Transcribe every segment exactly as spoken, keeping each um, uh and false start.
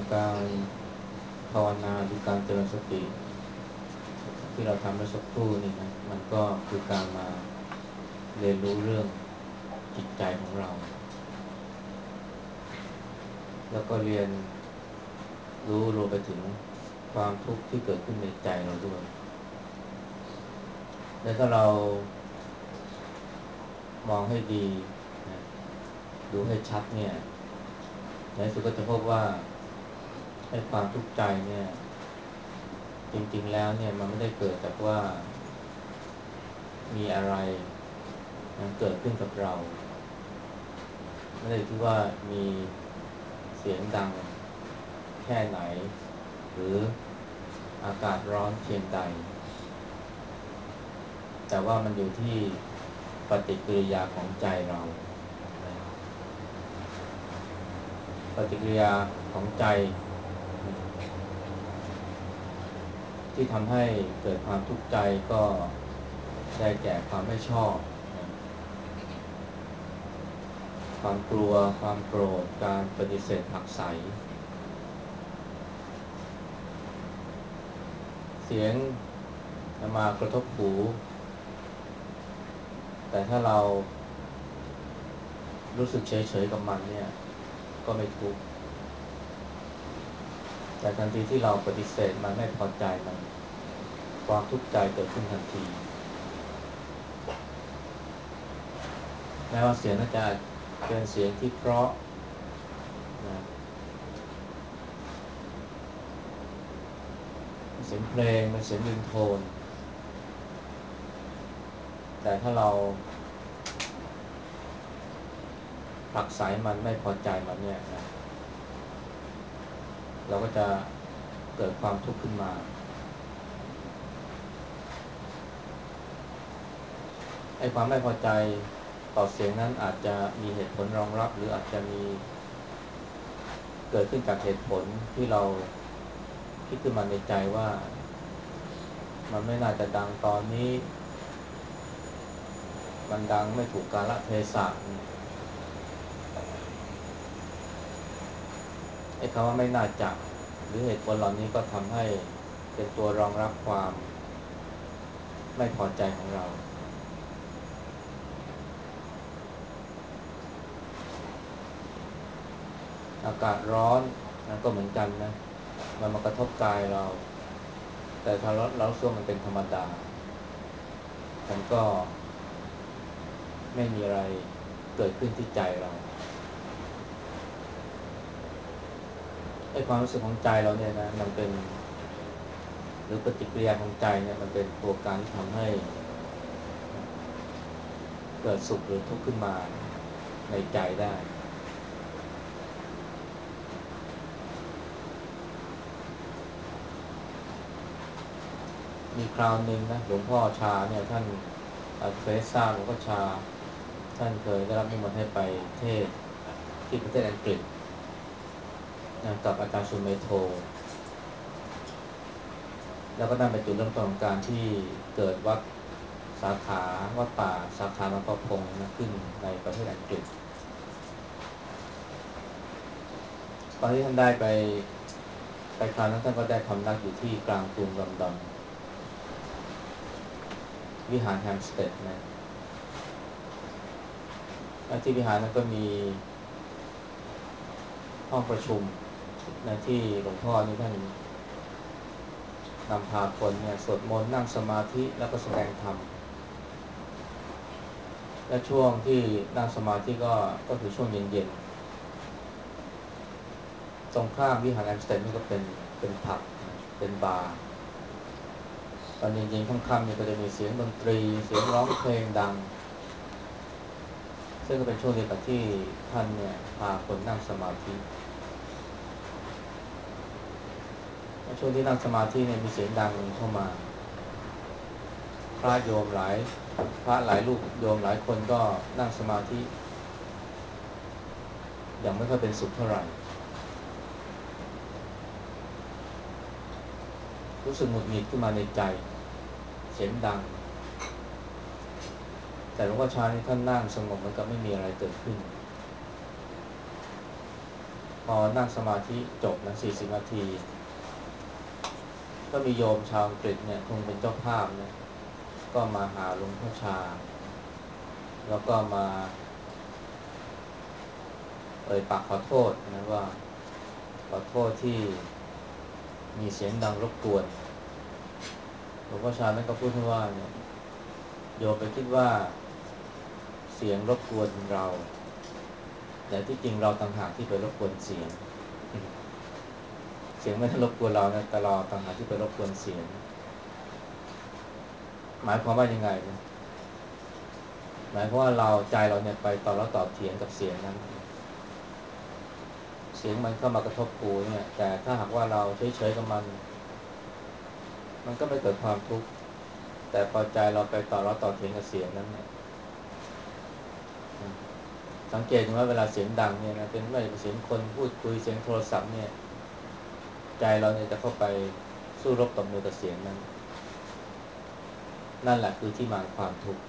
การภาวนาหรือการเจริญสติที่เราทำเมื่อสักครู่นี่นะมันก็คือการมาเรียนรู้เรื่องจิตใจของเราแล้วก็เรียนรู้รวมไปถึงความทุกข์ที่เกิดขึ้นในใจเราด้วยและถ้าเรามองให้ดีนะดูให้ชัดเนี่ยในที่สุดก็จะพบว่าให้ความทุกข์ใจเนี่ยจริงๆแล้วเนี่ยมันไม่ได้เกิดจากว่ามีอะไรนะเกิดขึ้นกับเราไม่ได้ที่ว่ามีเสียงดังแค่ไหนหรืออากาศร้อนเพียงใดแต่ว่ามันอยู่ที่ปฏิกิริยาของใจเรานะปฏิกิริยาของใจที่ทำให้เกิดความทุกข์ใจก็ได้แก่ความไม่ชอบนะความกลัวความโกรธการปฏิเสธผลักไสเสียงมากระทบหูแต่ถ้าเรารู้สึกเฉยๆกับมันเนี่ยก็ไม่ทุกข์แต่ทันทีที่เราปฏิเสธมันไม่พอใจมันความทุกข์ใจเกิดขึ้นทันทีแม้ว่าเสียงน่าจะเป็นเสียงที่เพราะนะเสียงเพลงเป็นเสียงริงโทนแต่ถ้าเราผลักไสมันไม่พอใจมันเนี่ยนะเราก็จะเกิดความทุกข์ขึ้นมาไอ้ความไม่พอใจต่อเสียงนั้นอาจจะมีเหตุผลรองรับหรืออาจจะมีเกิดขึ้นจากเหตุผลที่เราคิดขึ้นมาในใจว่ามันไม่น่าจะดังตอนนี้มันดังไม่ถูกกาลเทศะไอ้คำว่าไม่น่าจะหรือเหตุผลเหล่านี้ก็ทำให้เป็นตัวรองรับความไม่พอใจของเราอากาศร้อนนะก็เหมือนกันนะมันมากระทบกายเราแต่ถ้าเราเราส่วมันเป็นธรรมดามันก็ไม่มีอะไรเกิดขึ้นที่ใจเราไอ้ความรู้สึกของใจเราเนี่ยนะมันเป็นหรือปฏิกิริยาของใจเนี่ยมันเป็นตัวการที่ทำให้เกิดสุขหรือทุกข์ขึ้นมาในใจได้มีคราวหนึ่งนะหลวงพ่อชาเนี่ยท่านเคยทราบหลวงพ่อชาท่านเคยได้รับนิมนต์ให้ไปเทศน์ที่ประเทศอังกฤษนะกับอาจารย์สุเมโธแล้วก็นั่นเป็นจุดเริ่มต้นของการที่เกิดวัดสาขาวัดป่าสาขาหลวงพ่อพงนะขึ้นในประเทศอังกฤษตอนที่ท่านได้ไปไปคราวนั้นท่านก็ได้พำนักอยู่ที่กลางกรุงลอนดอนวิหารแฮมสเตดนะและที่วิหารนั้นก็มีห้องประชุมนะที่หลวงพ่อนี่ท่านนำพาคนเนี่ยสวดมนต์นั่งสมาธิแล้วก็แสดงธรรมและช่วงที่นั่งสมาธิก็ก็คือช่วงเย็นๆตรงข้ามวิหารแฮมสเตดนี่ก็เป็นเป็นผับนะเป็นบาร์ตอนเย็นๆค่ำๆนี่ก็จะมีเสียงดนตรีเสียงร้องเพลงดังซึ่งก็เป็นช่วงเดียวกับที่ท่านเนี่ยพาคนนั่งสมาธิช่วงที่นั่งสมาธิเนี่ยมีเสียงดังเข้ามาพระโยมหลายพระหลายรูปโยมหลายคนก็นั่งสมาธิอย่างไม่ค่อยเป็นสุขเท่าไหร่รู้สึกหงุดหงิดขึ้นมาในใจเสียงดังแต่หลวงพ่อชานี่ท่านนั่งสงบเหมือนกับไม่มีอะไรเกิดขึ้นพอนั่งสมาธิจบนะสี่สิบนาทีก็มีโยมชาวอังกฤษเนี่ยคงเป็นเจ้าภาพนะก็มาหาหลวงพ่อชาแล้วก็มาเอ่ยปากขอโทษนะว่าขอโทษที่มีเสียงดังรบกวนหลวงพ่อชาท่านก็พูดว่าเนี่ยโยมไปคิดว่าเสียงรบกวนเราแต่ที่จริงเราต่างหากที่ไปรบกวนเสียงเสียงไม่ได้รบกวนเรานะแต่เราต่างหากที่ไปรบกวนเสียงหมายความว่ายังไงนะหมายความว่าเราใจเราเนี่ยไปต่อแล้วต่อเถียงกับเสียงนั้นเสียงมันเข้ามากระทบหูเนี่ยแต่ถ้าหากว่าเราเฉยๆกับมันมันก็ไม่เกิดความทุกข์แต่พอใจเราไปต่อแล้วต่อเถียงกับเสียงนั้นเนี่ยสังเกตดูว่าเวลาเสียงดังเนี่ยนะเป็นไม่เป็นเสียงคนพูดคุยเสียงโทรศัพท์เนี่ยใจเราเนี่ยจะเข้าไปสู้รบตบมือกับเสียงนั้นนั่นแหละคือที่มาของความทุกข์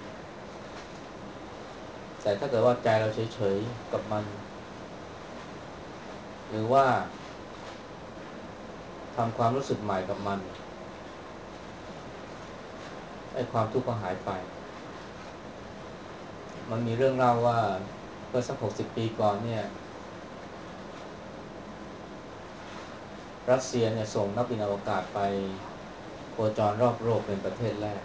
แต่ถ้าเกิดว่าใจเราเฉยๆกับมันหรือว่าทำความรู้สึกใหม่กับมันไอ้ความทุกข์ก็หายไปมันมีเรื่องเล่าว่าเมื่อสักหกสิบปีก่อนเนี่ยรัสเซียเนี่ยส่งนักบินอวกาศไปโคจรรอบโลกเป็นประเทศแรก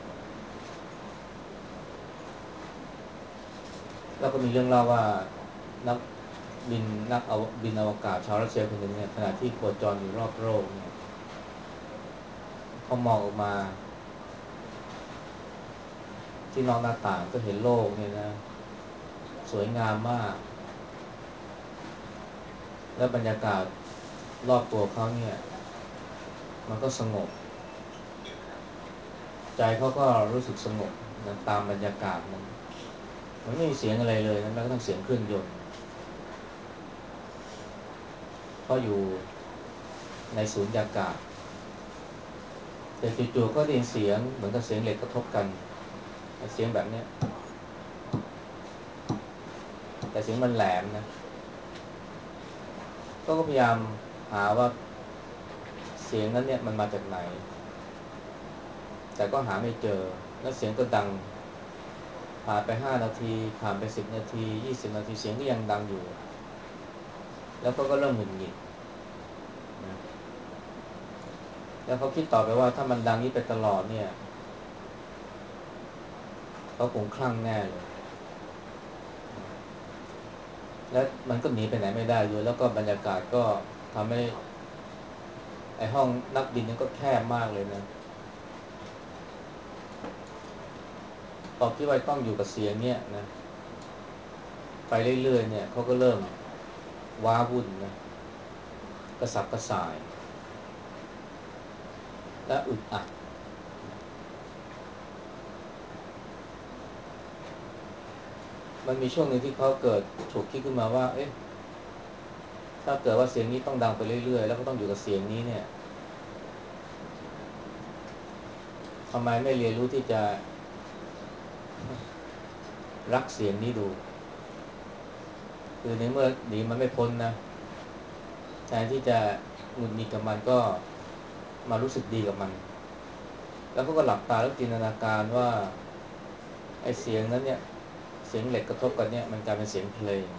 แล้วก็มีเรื่องเล่าว่านักบินนักเอาบินอวกาศชาวรัสเซียคนหนึ่งเนี่ยขณะที่โคจรอยู่รอบโลกเนี่ยเขามองออกมาที่นอกหน้าต่างก็เห็นโลกเนี่ยนะสวยงามมากและบรรยากาศรอบตัวเขาเนี่ยมันก็สงบใจเขาก็รู้สึกสงบนะตามบรรยากาศนั้นมันไม่มีเสียงอะไรเลยนะแม้กระทั่งเสียงเครื่องยนต์เขาอยู่ในสูญญากาศแต่จู่ๆก็ได้ยินเสียงเหมือนกับเสียงเหล็กกระทบกันเสียงแบบนี้แต่เสียงมันแหลมนะก็พยายามหาว่าเสียงนั้นเนี่ยมันมาจากไหนแต่ก็หาไม่เจอแล้วเสียงก็ดังผ่านไปห้านาทีผ่านไปสิบนาทียี่สิบนาทีเสียงก็ยังดังอยู่แล้วก็ก็เริ่มหงุดหงิดนะแล้วเขาคิดต่อไปว่าถ้ามันดังนี้ไปตลอดเนี่ยเขาคงคลั่งแน่เลยและมันก็หนีไปไหนไม่ได้ด้วยแล้วก็บรรยากาศก็ทำให้ไอ้ห้องนักบินนั้นก็แคบมากเลยนะพอคิดว่าต้องอยู่กับเสียงเนี่ยนะไปเรื่อยๆเนี่ยเขาก็เริ่มว้าวุ่นนะกระสับกระส่ายและอึดอัดมันมีช่วงหนึ่งที่เขาเกิดฉุกคิดขึ้นมาว่าเอ๊ะถ้าเกิดว่าเสียงนี้ต้องดังไปเรื่อยๆแล้วก็ต้องอยู่กับเสียงนี้เนี่ยทำไมไม่เรียนรู้ที่จะรักเสียงนี้ดูคือในเมื่อหนีมันไม่พ้นนะแทนที่จะหงุดหงิดกับมันก็มารู้สึกดีกับมันแล้วเขาก็หลับตาแล้วจินตนาการว่าไอ้เสียงนั้นเนี่ยเสียงเหล็กกระทบกันเนี่ยมันกลายเป็นเสียงเพลง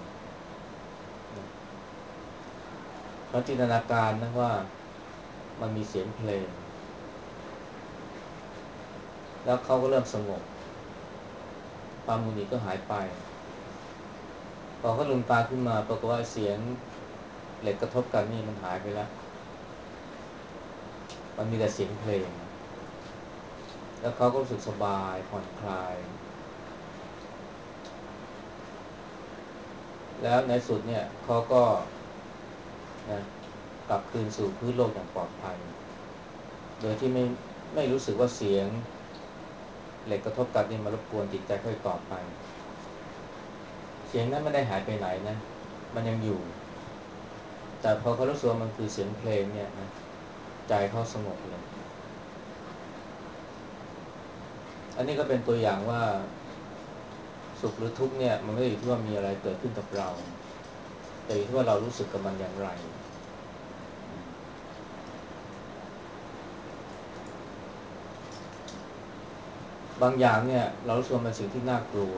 เขาจินตนาการนะว่ามันมีเสียงเพลงแล้วเขาก็เริ่มสงบความหงุดหงิดก็หายไปพอเขาลืมตาขึ้นมาปรากฏว่าเสียงเหล็กกระทบกันนี่มันหายไปแล้วมันมีแต่เสียงเพลงแล้วเขาก็รู้สึกสบายผ่อนคลายแล้วในสุดเนี่ยเขาก็นะกลับคืนสู่พื้นโลกอย่างปลอดภัยโดยที่ไม่ไม่รู้สึกว่าเสียงเหล็กกระทบกันนี่มารบกวนจิตใจเขาอีกต่อไปเสียงนั้นไม่ได้หายไปไหนนะมันยังอยู่แต่พอเขารู้สึกว่ามันคือเสียงเพลงเนี่ยนะใจเขาสงบเลยอันนี้ก็เป็นตัวอย่างว่าสุขหรือทุกข์เนี่ยมันไม่ได้อยู่ที่ว่ามีอะไรเกิดขึ้นกับเราแต่อยู่ที่ว่าเรารู้สึกกับมันอย่างไรบางอย่างเนี่ยเรารู้สึกว่ามันสิ่งที่น่ากลัว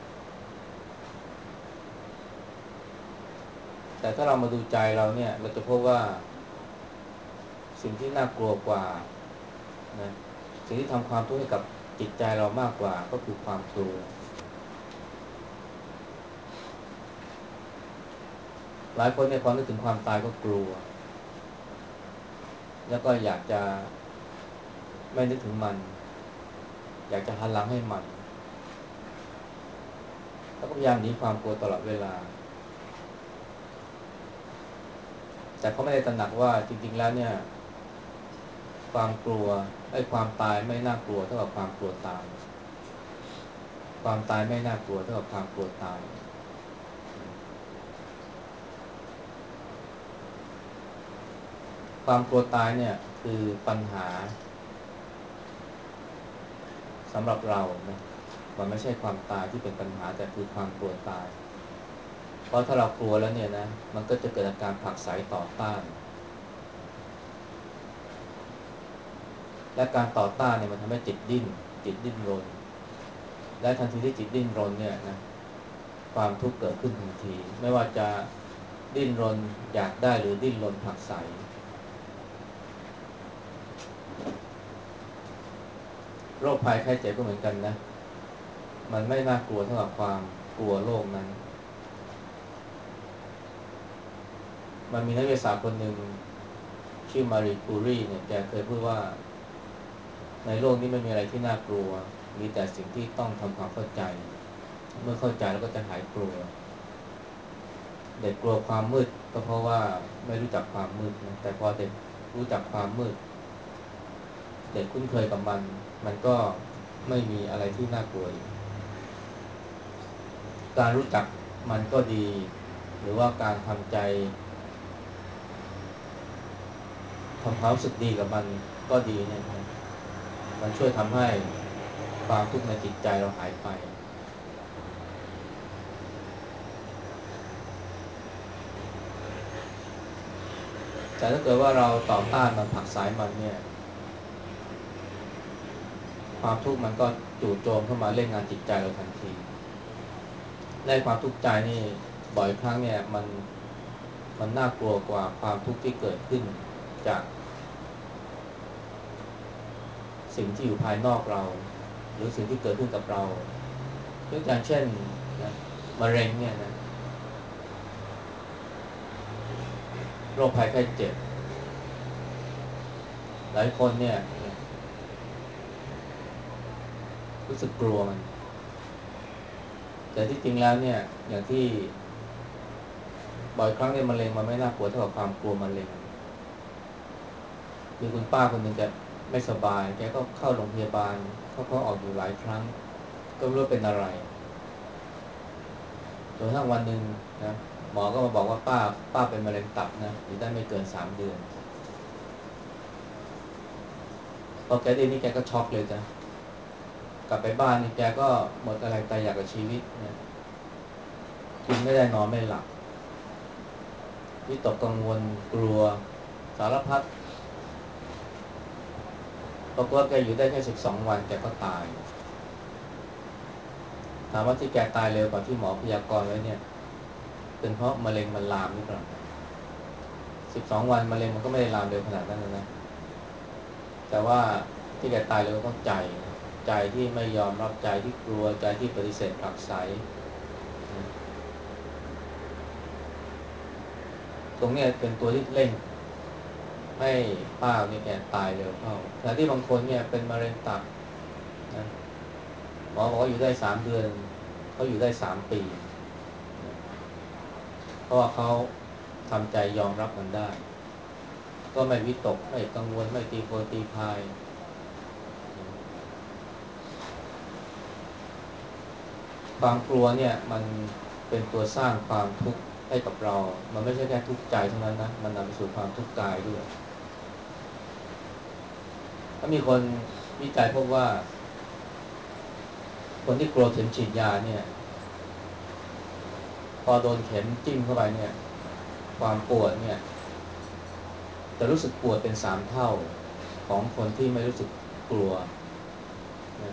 แต่ถ้าเรามาดูใจเราเนี่ยเราจะพบว่าสิ่งที่น่ากลัวกว่านะสิ่งที่ทำความทุกข์ให้กับจิตใจเรามากกว่าก็คือความกลัวหลายคนเนี่ยพอนึกถึงความตายก็กลัวแล้วก็อยากจะไม่นึกถึงมันอยากจะหันหลังให้มันแล้วก็พยายามหนีความกลัวตลอดเวลาแต่เขาไม่ได้ตระหนักว่าจริงๆแล้วเนี่ยความกลัวไอ้ความตายไม่น่ากลัวเท่ากับความกลัวตายความตายไม่น่ากลัวเท่ากับความกลัวตายความกลัวตายเนี่ยคือปัญหาสำหรับเรานะมันไม่ใช่ความตายที่เป็นปัญหาแต่คือความกลัวตายเพราะถ้าเรากลัวแล้วเนี่ยนะมันก็จะเกิดอาการผลักไสต่อต้านและการต่อต้านเนี่ยมันทำให้จิตดิ้นจิตดิ้นรนและทันทีที่จิตดิ้นรนเนี่ยนะความทุกข์เกิดขึ้นทันทีไม่ว่าจะดิ้นรนอยากได้หรือดิ้นรนผลักไสโรคภัยไข้เจ็บก็เหมือนกันนะมันไม่น่ากลัวเท่ากับความกลัวโรคนั้นมันมีนักวิทยาศาสตร์คนหนึ่งชื่อมารีคูรีเนี่ยแกเคยพูดว่าในโลกนี้ไม่มีอะไรที่น่ากลัวมีแต่สิ่งที่ต้องทำความเข้าใจเมื่อเข้าใจแล้วก็จะหายกลัวเด็กกลัวความมืดก็เพราะว่าไม่รู้จักความมืดนะแต่พอเด็กรู้จักความมืดเด็กคุ้นเคยกับมันมันก็ไม่มีอะไรที่น่ากลัวอีกการรู้จักมันก็ดีหรือว่าการทำใจทำความรู้สึกดีกับมันก็ดีเนี่ยนะมันช่วยทำให้ความทุกข์ในจิตใจเราหายไปแต่ถ้าเกิดว่าเราต่อต้านมันผลักไสมันเนี่ยความทุกข์มันก็จู่โจมเข้ามาเล่นงานจิตใจเราทันทีและความทุกข์ใจนี่บ่อยครั้งเนี่ยมันมันน่ากลัวกว่าความทุกข์ที่เกิดขึ้นจากสิ่งที่อยู่ภายนอกเราหรือสิ่งที่เกิดขึ้นกับเรายกตัวอย่างเช่นนะมะเร็งเนี่ยนะโรคภัยไข้เจ็บหลายคนเนี่ยนะรู้สึกกลัวมันแต่ที่จริงแล้วเนี่ยอย่างที่บ่อยครั้งเนี่ยมะเร็งมันไม่น่ากลัวเท่ากับความกลัวมะเร็งมีคุณป้าคนหนึ่งแกไม่สบายแกก็เข้าโรงพยาบาลเข้าเข้าออกอยู่หลายครั้งก็ไม่รู้เป็นอะไรจนทั้งวันหนึ่งนะหมอก็มาบอกว่าป้าป้าเป็นมะเร็งตับนะอยู่ได้ไม่เกินสามเดือนพอแกได้นี่แกก็ช็อกเลยจ้ะกลับไปบ้านนี่แกก็หมดอะไรตายอยากกับชีวิตนะกินไม่ได้นอนไม่หลับวิตกกังวลกลัวสารพัดปรากฏว่าแกอยู่ได้แค่สิบสองวันแกก็ตายถามว่าที่แกตายเร็วกว่าที่หมอพยากรณ์ไว้เนี่ยเป็นเพราะมะเร็งมันลามหรือเปล่าสิบสองวันมะเร็งมันก็ไม่ได้ลามเร็วขนาดนั้นนะนะแต่ว่าที่แกตายเร็วเพราะใจนะใจที่ไม่ยอมรับใจที่กลัวใจที่ปฏิเสธผลักไสนะตรงเนี้ยเป็นตัวที่เร่งให้ป้าเนี่ยแกตายเร็วเข้าแต่ที่บางคนเนี่ยเป็นมะเร็งตับนะหมอบอกว่าอยู่ได้สามเดือนเขาอยู่ได้สามปีนะเพราะว่าเขาทำใจยอมรับมันได้ก็ไม่วิตกไม่กังวลไม่ตีโพยตีพายนะความกลัวเนี่ยมันเป็นตัวสร้างความทุกข์ให้กับเรามันไม่ใช่แค่ทุกข์ใจเท่านั้นนะมันนำไปสู่ความทุกข์กายด้วยถ้ามีคนวิจัยพบว่าคนที่กลัวเข็มฉีดยาเนี่ยพอโดนเข็มจิ้มเข้าไปเนี่ยความปวดเนี่ยจะรู้สึกปวดเป็นสามเท่าของคนที่ไม่รู้สึกกลัวนะ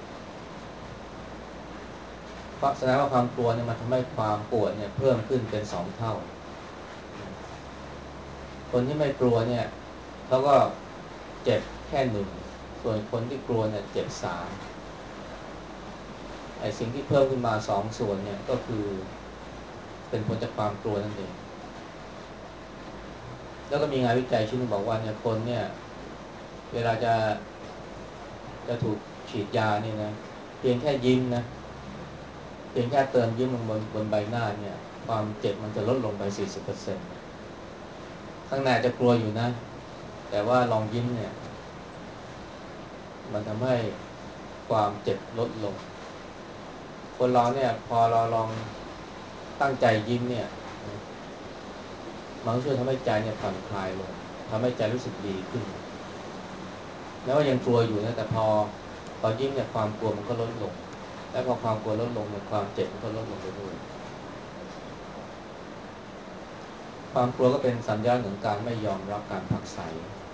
เพราะแสดงว่าความกลัวเนี่ยมันทำให้ความปวดเนี่ยเพิ่มขึ้นเป็นสองเท่านะคนที่ไม่กลัวเนี่ยเขาก็เจ็บแค่หนึ่งส่วนคนที่กลัวเนี่ยเจ็บสามไอ้สิ่งที่เพิ่มขึ้นมาสองส่วนเนี่ยก็คือเป็นผลจากความกลัวนั่นเองแล้วก็มีงานวิจัยชิ้นนึงบอกว่าเนี่ยคนเนี่ยเวลาจะจะถูกฉีดยาเนี่ยนะเพียงแค่ยิ้มนะเพียงแค่เติมยิ้มลงบนบนใบหน้าเนี่ยความเจ็บมันจะลดลงไป สี่สิบเปอร์เซ็นต์ ข้างในจะกลัวอยู่นะแต่ว่าลองยิ้มเนี่ยมันทำให้ความเจ็บลดลงคนเราเนี่ยพอเราลองตั้งใจยิ้มเนี่ยมันช่วยทำให้ใจเนี่ยผ่อนคลายลงทำให้ใจรู้สึกดีขึ้นแม้ว่ายังกลัวอยู่นะแต่พอพอยิ้มเนี่ยความกลัวมันก็ลดลงและพอความกลัวลดลงเนี่ยความเจ็บมันก็ลดลงไปด้วยความกลัวก็เป็นสัญญาณของการไม่ยอมรับการผลักไส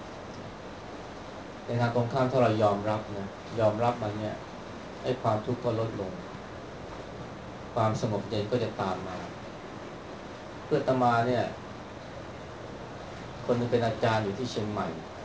ในทางตรงข้ามถ้าเรายอมรับนะยอมรับมันเนี่ยให้ความทุกข์ก็ลดลงความสงบเย็นก็จะตามมาเพื่อนตมาเนี่ยคนนึงเป็นอาจารย์อยู่ที่เชียงใหม่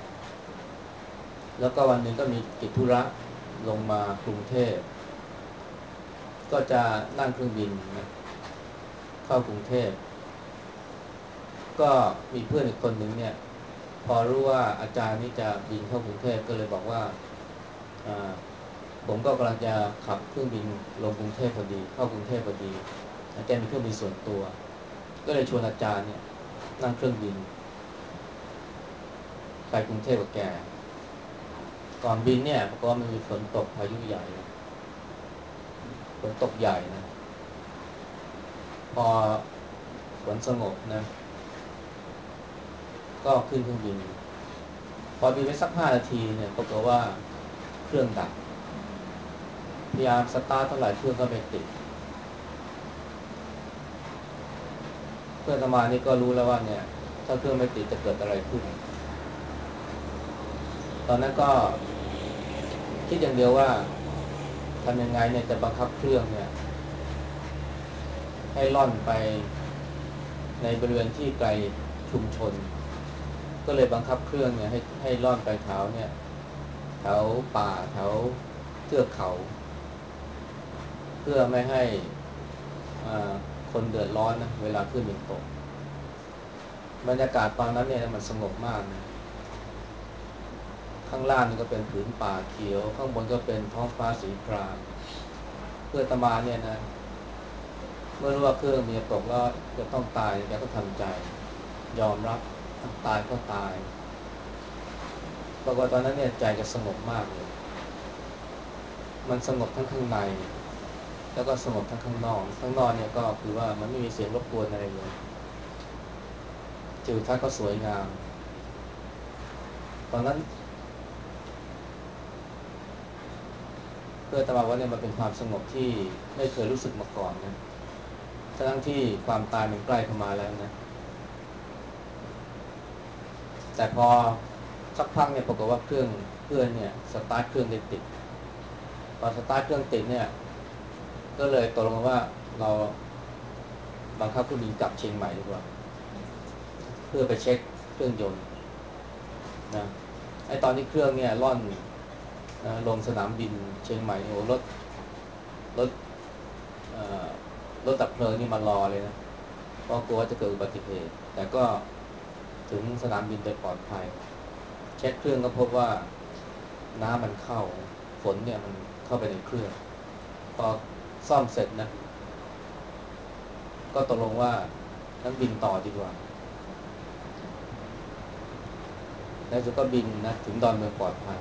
แล้วก็วันหนึ่งก็มีกิจธุระลงมากรุงเทพก็จะนั่งเครื่องบินนะเข้ากรุงเทพก็มีเพื่อนอีกคนหนึ่งเนี่ยพอรู้ว่าอาจารย์นี่จะบินเข้ากรุงเทพก็เลยบอกว่าผมก็กำลังจะขับเครื่องบินลงกรุงเทพพอดีเข้ากรุงเทพพอดีอาจารย์มีเครื่องบินส่วนตัวก็เลยชวนอาจารย์เนี่ยนั่งเครื่องบินไปกรุงเทพกับแกก่อนบินเนี่ยเพราะว่ามันมีฝนตกพายุใหญ่ฝนตกใหญ่นะพอฝนสงบนะก็ขึ้นเครื่องบินพอบินไปสักห้านาทีเนี่ยปรากฏว่าเครื่องดับพยายามสตาร์ทเท่าไหร่เครื่องก็ไม่ติดเพื่อนสมานี่ก็รู้แล้วว่าเนี่ยถ้าเครื่องไม่ติดจะเกิดอะไรขึ้นตอนนั้นก็คิดอย่างเดียวว่าทำยังไงเนี่ยจะบังคับเครื่องเนี่ยให้ล่อนไปในบริเวณที่ไกลชุมชนก็เลยบังคับเครื่องเนี่ยให้ให้ล่อนไปแถวเนี่ยแถวป่าแถวเทือกเขาเพื่อไม่ให้คนเดือดร้อนนะเวลาขึ้นบินตกบรรยากาศตอนนั้นเนี่ยมันสงบมากนะข้างล่างนี่ก็เป็นผืนป่าเขียวข้างบนก็เป็นท้องฟ้าสีครามเพื่อตมาเนี่ยนะเมื่อรู้ว่าเครื่องมีตกแล้วจะต้องตายแกก็ทำใจยอมรับตายก็ตายปรากฏตอนนั้นเนี่ยใจจะสงบมากเลยมันสงบทั้งข้างในแล้วก็สงบทั้งข้างนอกข้างนอกเนี่ยก็คือว่ามันไม่มีเสียงรบกวนอะไรเลยทิวทัศน์ก็สวยงามตอนนั้นเพื่อตมาว่าเนี่ยมันเป็นความสงบที่ไม่เคยรู้สึกมาก่อนนะทั้งที่ความตายมันใกล้เข้ามาแล้วนะแต่พอสักพักเนี่ยปรากฏว่าเครื่องเพื่อนเนี่ยสตาร์ทเครื่องได้ติดพอสตาร์ทเครื่องติดเนี่ยก็เลยตกลงว่าเราบังคับเครื่องบินกลับเชียงใหม่ดีกว่าเพื่อไปเช็คเครื่องยนต์นะไอ้ตอนที่เครื่องเนี่ยล่อนนะลงสนามบินเชียงใหม่โอ้รถรถรถดับเพลิงนี่มารอเลยนะเพราะกลัวว่าจะเกิดอุบัติเหตุแต่ก็ถึงสนามบินโดยปลอดภัยเช็คเครื่องก็พบว่าน้ำมันเข้าฝนเนี่ยมันเข้าไปในเครื่องพอซ่อมเสร็จนะก็ตกลงว่านั่งบินต่อดีกว่าแล้วสุดก็บินนะถึงดอนเมืองปลอดภัย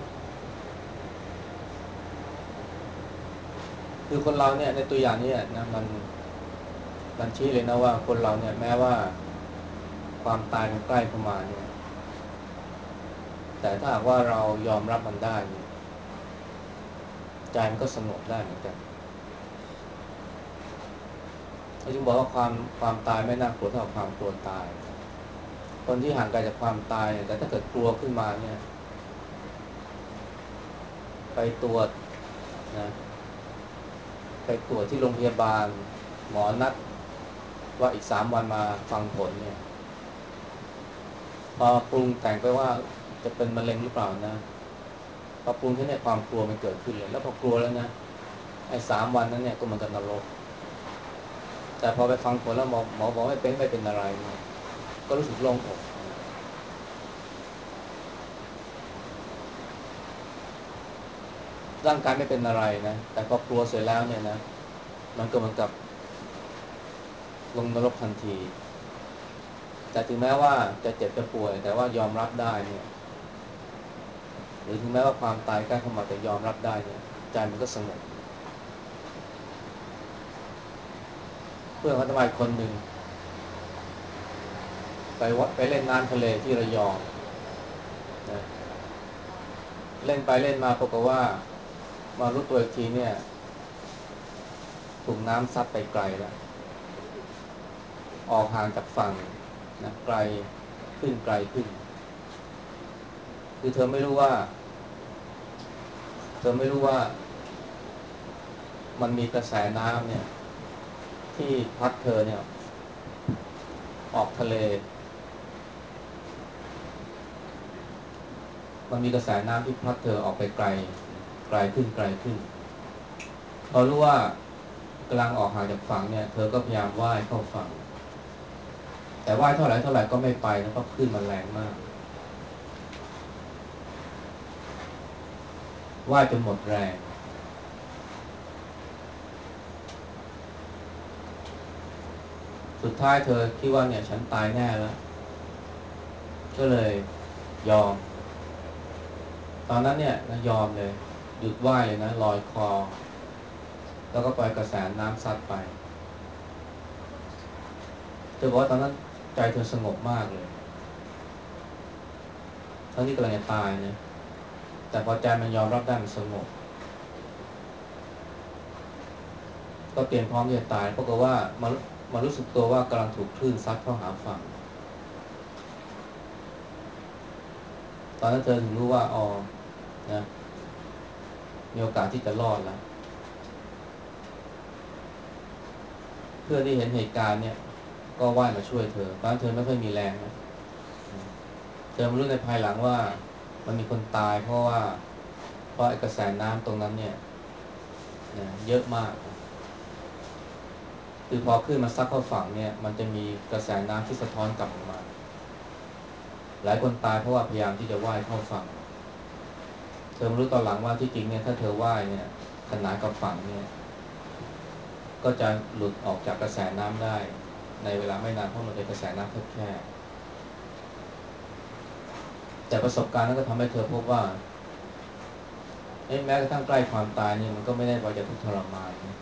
คือคนเราเนี่ยในตัวอย่างนี้นะมันมันชี้เลยนะว่าคนเราเนี่ยแม้ว่าความตายมันใกล้เข้ามาเนี่ยแต่ถ้าหากว่าเรายอมรับมันได้เนี่ยใจมันก็สงบได้เหมือนกันเขาจึงบอกว่าความความตายไม่น่ากลัวเท่าความกลัวตายคนที่ห่างไกลจากความตายเนี่ยแต่ถ้าเกิดกลัวขึ้นมาเนี่ยไปตรวจนะไปตรวจที่โรงพยาบาลหมอนัดว่าอีกสามวันมาฟังผลเนี่ยพอปรุงแต่งไปว่าจะเป็นมะเร็งหรือเปล่านะพอปรุงแค่นี้ความกลัวมันเกิดขึ้นเลยแล้วพอกลัวแล้วนะไอ้สามวันนั้นเนี่ยก็เหมือนกับนรกแต่พอไปฟังผลแล้วหมอหมอบอกไม่เป็นไม่เป็นอะไรเนี่ยก็รู้สึกโล่งอกนะร่างกายไม่เป็นอะไรนะแต่พอกลัวเสร็จแล้วเนี่ยนะมันก็เหมือนกับลงนรกทันทีแต่ถึงแม้ว่าจะเจ็บจะป่วยแต่ว่ายอมรับได้เนี่ยหรือถึงแม้ว่าความตายใกล้เข้ามาแต่ยอมรับได้เนี่ยใจมันก็สงบเพื่อนเขาทำไมคนหนึ่งไปวัดไปเล่นน้ำทะเลที่ระยองนะเล่นไปเล่นมาปรากฏว่ามารู้ตัวอีกทีเนี่ยถูกน้ำซัดไปไกลแล้วออกห่างจากฝั่งนะไกลขึ้นไกลขึ้นคือเธอไม่รู้ว่าเธอไม่รู้ว่ามันมีกระแสน้ำเนี่ยที่พัดเธอเนี่ยออกทะเลมันมีกระแสน้ำที่พัดเธอออกไปไกลไกลขึ้นไกลขึ้นพอรู้ว่ากำลังออกห่างจากฝั่งเนี่ยเธอก็พยายามว่ายเข้าฝั่งแต่ว่ายเท่าไหร่เท่าไหร่ก็ไม่ไปนะเพราะคลื่นมันแรงมากว่ายจนหมดแรงสุดท้ายเธอคิดว่าเนี่ยฉันตายแน่แล้วก็เลยยอมตอนนั้นเนี่ยนะยอมเลยหยุดว่ายเลยนะลอยคอแล้วก็ปล่อยกระแสน้ำซัดไปเธอบอกว่าตอนนั้นใจเธอสงบมากเลยทั้งที่กำลังจะตายนะแต่พอใจมันยอมรับได้มันสงบก็เตรียมพร้อมที่จะตายเพราะว่ามามารู้สึกตัวว่ากำลังถูกคลื่นซัดเข้าหาฝั่งตอนนั้นเธอถึงรู้ว่าอ๋อนะมีโอกาสที่จะรอดแล้วเพื่อนที่เห็นเหตุการณ์เนี่ยก็ว่ายมาช่วยเธอตอนนั้นเธอไม่ค่อยมีแรงนะเธอมารู้ในภายหลังว่ามันมีคนตายเพราะว่าเพราะไอ้กระแสน้ำตรงนั้นเนี่ยนะเยอะมากคือพอขึ้นมาซัดเข้าฝั่งเนี่ยมันจะมีกระแสน้ำที่สะท้อนกลับออกมาหลายคนตายเพราะว่าพยายามที่จะว่ายเข้าฝั่งเธอมารู้ตอนหลังว่าที่จริงเนี่ยถ้าเธอว่ายเนี่ยขนานกับฝั่งเนี่ยก็จะหลุดออกจากกระแสน้ำได้ในเวลาไม่นานเพราะมันเป็นกระแสน้ำแคบๆแต่ประสบการณ์นั้นก็ทำให้เธอพบว่าแม้กระทั่งใกล้ความตายเนี่ยมันก็ไม่ได้ว่าจะทุกข์ทรมานนะ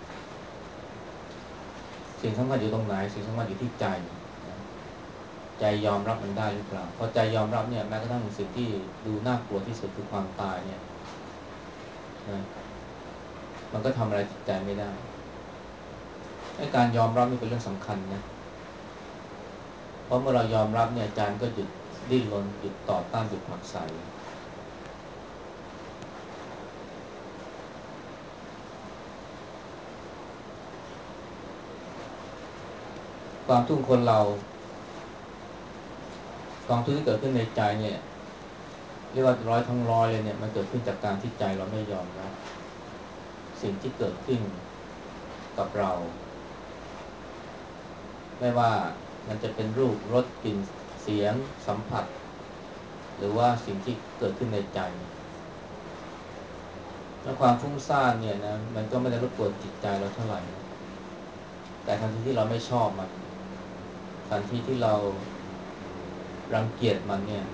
สิ่งสำคัญอยู่ตรงไหนสิ่งสำคัญอยู่ที่ใจนะใจยอมรับมันได้หรือเปล่าพอใจยอมรับเนี่ยแม้กระทั่งสิ่งที่ดูน่ากลัวที่สุดคือความตายเนี่ยนะมันก็ทำอะไรจิตใจไม่ได้ให้การยอมรับนี่เป็นเรื่องสำคัญนะเพราะเมื่อเรายอมรับเนี่ยใจมันก็หยุดดิ้นรนหยุดต่อต้านหยุดผลักไสความทุกข์คนเราความทุกข์ที่เกิดขึ้นในใจเนี่ยเรียกว่าร้อยทั้งร้อยเลยเนี่ยมันเกิดขึ้นจากการที่ใจเราไม่ยอมรับสิ่งที่เกิดขึ้นกับเราไม่ว่ามันจะเป็นรูปรสกลิ่นเสียงสัมผัสหรือว่าสิ่งที่เกิดขึ้นในใจแล้วความฟุ้งซ่านเนี่ยนะมันก็ไม่ได้รบกวนจิตใจเราเท่าไหร่นะแต่ทันทีที่เราไม่ชอบมันทันทีที่เรารังเกียจมันเนี่ย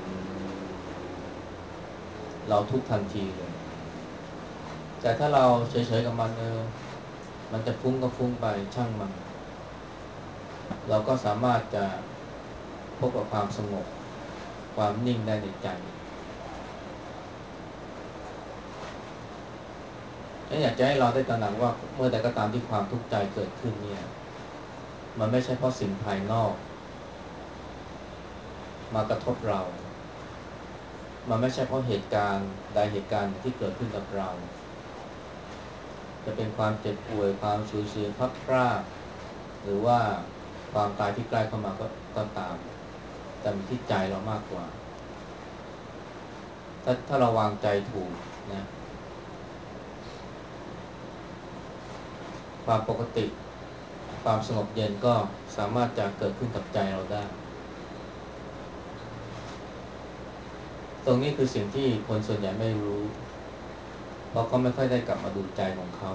เราทุกข์ทันทีเลยแต่ถ้าเราเฉยๆกับมันเออมันจะฟุ้งก็ฟุ้งไปช่างมันเราก็สามารถจะพบกับความสงบความนิ่งได้ในใจนั่นอยากจะให้เราได้ตระหนักว่าเมื่อใดก็ตามที่ความทุกข์ใจเกิดขึ้นเนี่ยมันไม่ใช่เพราะสิ่งภายนอกมากระทบเรา มันไม่ใช่เพราะเหตุการณ์ใดเหตุการณ์ที่เกิดขึ้นกับเรา จะเป็นความเจ็บป่วยความสูญเสียพลัดพรากหรือว่าความตายที่ใกล้เข้ามาก็ก็ตามแต่มีที่ใจเรามากกว่าถ้าถ้าเราวางใจถูกนะความปกติความสงบเย็นก็สามารถจะเกิดขึ้นกับใจเราได้ตรงนี้คือสิ่งที่คนส่วนใหญ่ไม่รู้เพราะเขาไม่ค่อยได้กลับมาดูใจของเขา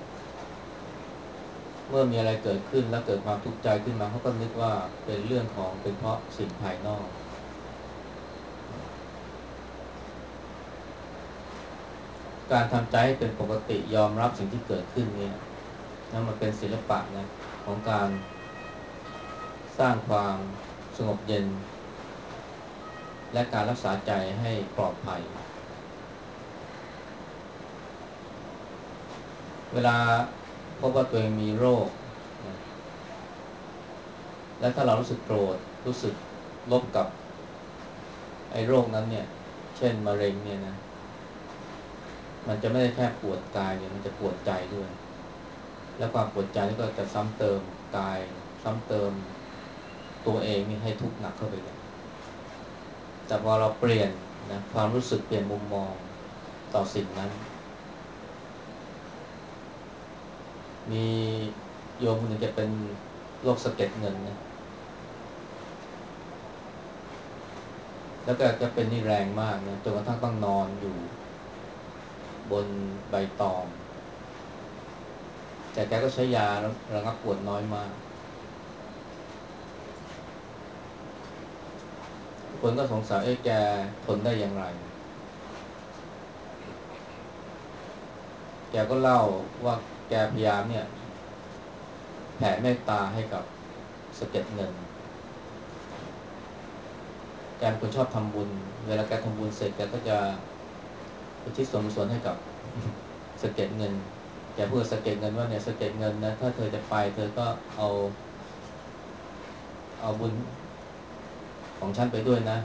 เมื่อมีอะไรเกิดขึ้นแล้วเกิดความทุกข์ใจขึ้นมาเขาก็นึกว่าเป็นเรื่องของเป็นเพราะสิ่งภายนอกการทำใจให้เป็นปกติยอมรับสิ่งที่เกิดขึ้นเนี่ยนั่นมันเป็นศิลปะนะของการสร้างความสงบเย็นและการรักษาใจให้ปลอดภัยเวลาพบว่าตัวเองมีโรคนะและถ้าเรารู้สึกโกรธรู้สึกลบกับไอ้โรคนั้นเนี่ยเช่นมะเร็งเนี่ยนะมันจะไม่ได้แค่ปวดกายเนี่ยมันจะปวดใจด้วยและความปวดใจนี่ก็จะซ้ำเติมกายซ้ำเติมตัวเองนี่ให้ทุกข์หนักเข้าไปเลยแต่พอเราเปลี่ยนนะความรู้สึกเปลี่ยนมุมมองต่อสิ่งนั้นมีโยมคนหนึ่งจะเป็นโรคสะเก็ดเงินนะแล้วก็จะเป็นนี่แรงมากนะจนกระทั่งต้องนอนอยู่บนใบตองแต่แกก็ใช้ยาระงับปวดน้อยมากคนก็สงสัยเอ้แกทนได้อย่างไรแกก็เล่าว่าแกพยายามเนี่ยแผ่เมตตาให้กับสะเก็ดเงินแกเป็นคนชอบทำบุญเวลาแกทำบุญเสร็จแกก็จะอุทิศส่วนกุศลให้กับสะเก็ดเงินแกพูดสะเก็ดเงินว่าเนี่ยสะเก็ดเงินนะถ้าเธอจะไปเธอก็เอาเอาบุญของฉันไปด้วยนะ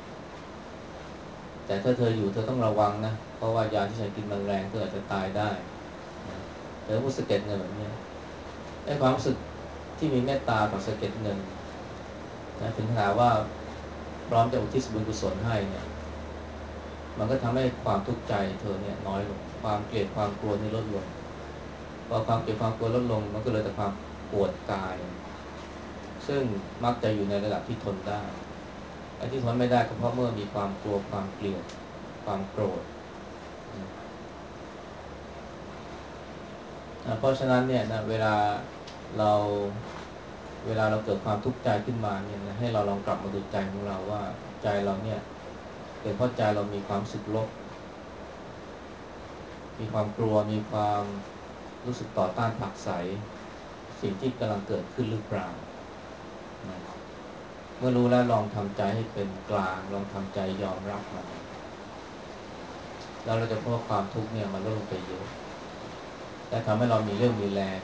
แต่ถ้าเธออยู่เธอต้องระวังนะเพราะว่ายาที่ฉันกินมันแรงเธออาจจะตายได้นะเธอพูดสะเก็ดเงินแบบนี้ไอ้ความรู้สึกที่มีเมตตาต่อสะเก็ดเงินนะถึงขนาดว่าพร้อมจะอุทิศบุญกุศลให้เนี่ยมันก็ทำให้ความทุกข์ใจเธอเนี่ยน้อยลงความเกลียดความกลัวนี่ลดลงพอความเกลียดความกลัวลดลงมันก็เลยแต่ความปวดกายซึ่งมักจะอยู่ในระดับที่ทนได้ไอ้ที่ทนไม่ได้ก็เพราะเมื่อมีความกลัวความเกลียดความโกรธนะเพราะฉะนั้นเนี่ยนะเวลาเราเวลาเราเกิดความทุกข์ใจขึ้นมาเนี่ยนะให้เราลองกลับมาดูใจของเราว่าใจเราเนี่ยเป็นเพราะใจเรามีความรู้สึกลบมีความกลัวมีความรู้สึกต่อต้านผลักไสสิ่งที่กำลังเกิดขึ้นหรือเปล่านะเมื่อรู้แล้วลองทำใจให้เป็นกลางลองทำใจยอมรับมันแล้วเราจะพบความทุกข์เนี่ยมันลดลงไปเยอะและทำให้เรามีเรื่องมีแรง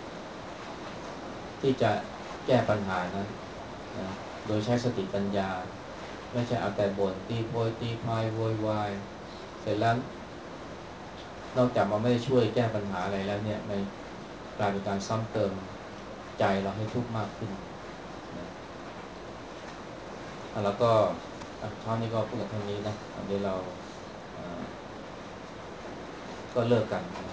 ที่จะแก้ปัญหานั้นนะโดยใช้สติปัญญาไม่ใช่เอาแต่บ่นตีโพยตีพายโวยวายเสร็จแล้วนอกจากมันไม่ได้ช่วยแก้ปัญหาอะไรแล้วเนี่ยมันกลายเป็นการซ้ำเติมใจเราให้ทุกข์มากขึ้นนะแล้วก็เท่านี้ก็พูดกันเท่านี้นะเดี๋ยวเราก็เลิกกันนะ